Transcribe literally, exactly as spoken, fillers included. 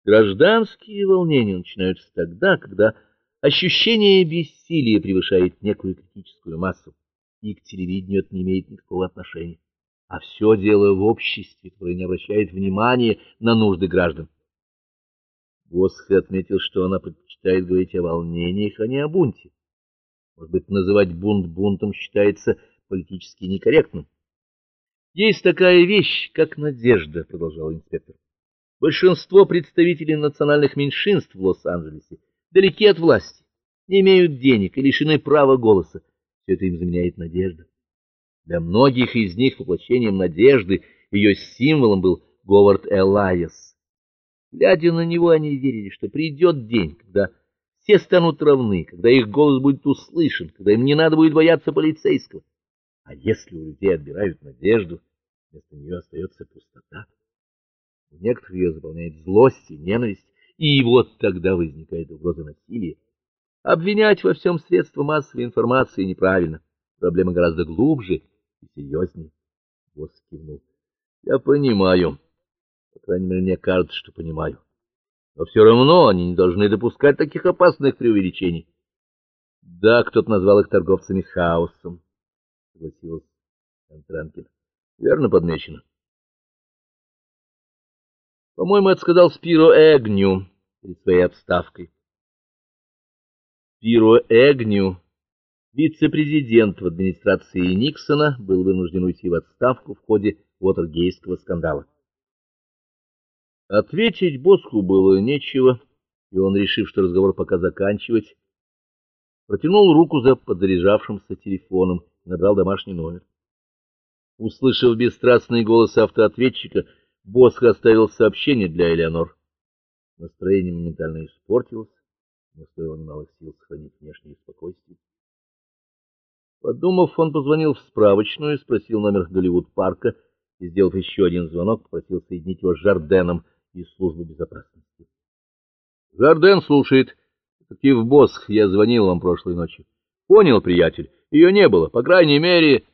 Гражданские волнения начинаются тогда, когда ощущение бессилия превышает некую критическую массу, и к телевидению это не имеет никакого отношения. А все дело в обществе, которое не обращает внимания на нужды граждан. Босх отметил, что она предпочитает говорить о волнениях, а не о бунте. Может быть, называть бунт бунтом считается политически некорректным. Есть такая вещь, как надежда, продолжал инспектор. Большинство представителей национальных меньшинств в Лос-Анджелесе далеки от власти, не имеют денег и лишены права голоса. Все это им заменяет надежда. Для многих из них воплощением надежды, ее символом был Говард Элайас. Глядя на него, они верили, что придет день, когда все станут равны, когда их голос будет услышан, когда им не надо будет бояться полицейского. А если у людей отбирают надежду, вместо нее остается пустота. У некоторых ее заполняет злость и ненависть, и вот тогда возникает угроза насилия. Обвинять во всем средства массовой информации неправильно. Проблема гораздо глубже и серьезнее. Босс кивнул. Я понимаю. По крайней мере, мне кажется, что понимаю. Но все равно они не должны допускать таких опасных преувеличений. Да, кто-то назвал их торговцами хаосом, согласилась Антранкин. Верно подмечено. По-моему, это сказал Спиро Эгню перед своей отставкой. Спиро Эгню, вице-президент в администрации Никсона, был вынужден уйти в отставку в ходе Уотергейтского скандала. Ответить Босху было нечего, и он, решив, что разговор пока заканчивать, протянул руку за подзаряжавшимся телефоном и набрал домашний номер. Услышав бесстрастный голос автоответчика, Босх оставил сообщение для Элеонор. Настроение моментально испортилось, но стоило немалых сил сохранить внешнее спокойствие. Подумав, он позвонил в справочную, спросил номер Голливуд-парка и, сделав еще один звонок, попросил соединить его с Жарденом из службы безопасности. Жарден слушает. Детектив Босх, я звонил вам прошлой ночью. Понял, приятель, ее не было, по крайней мере...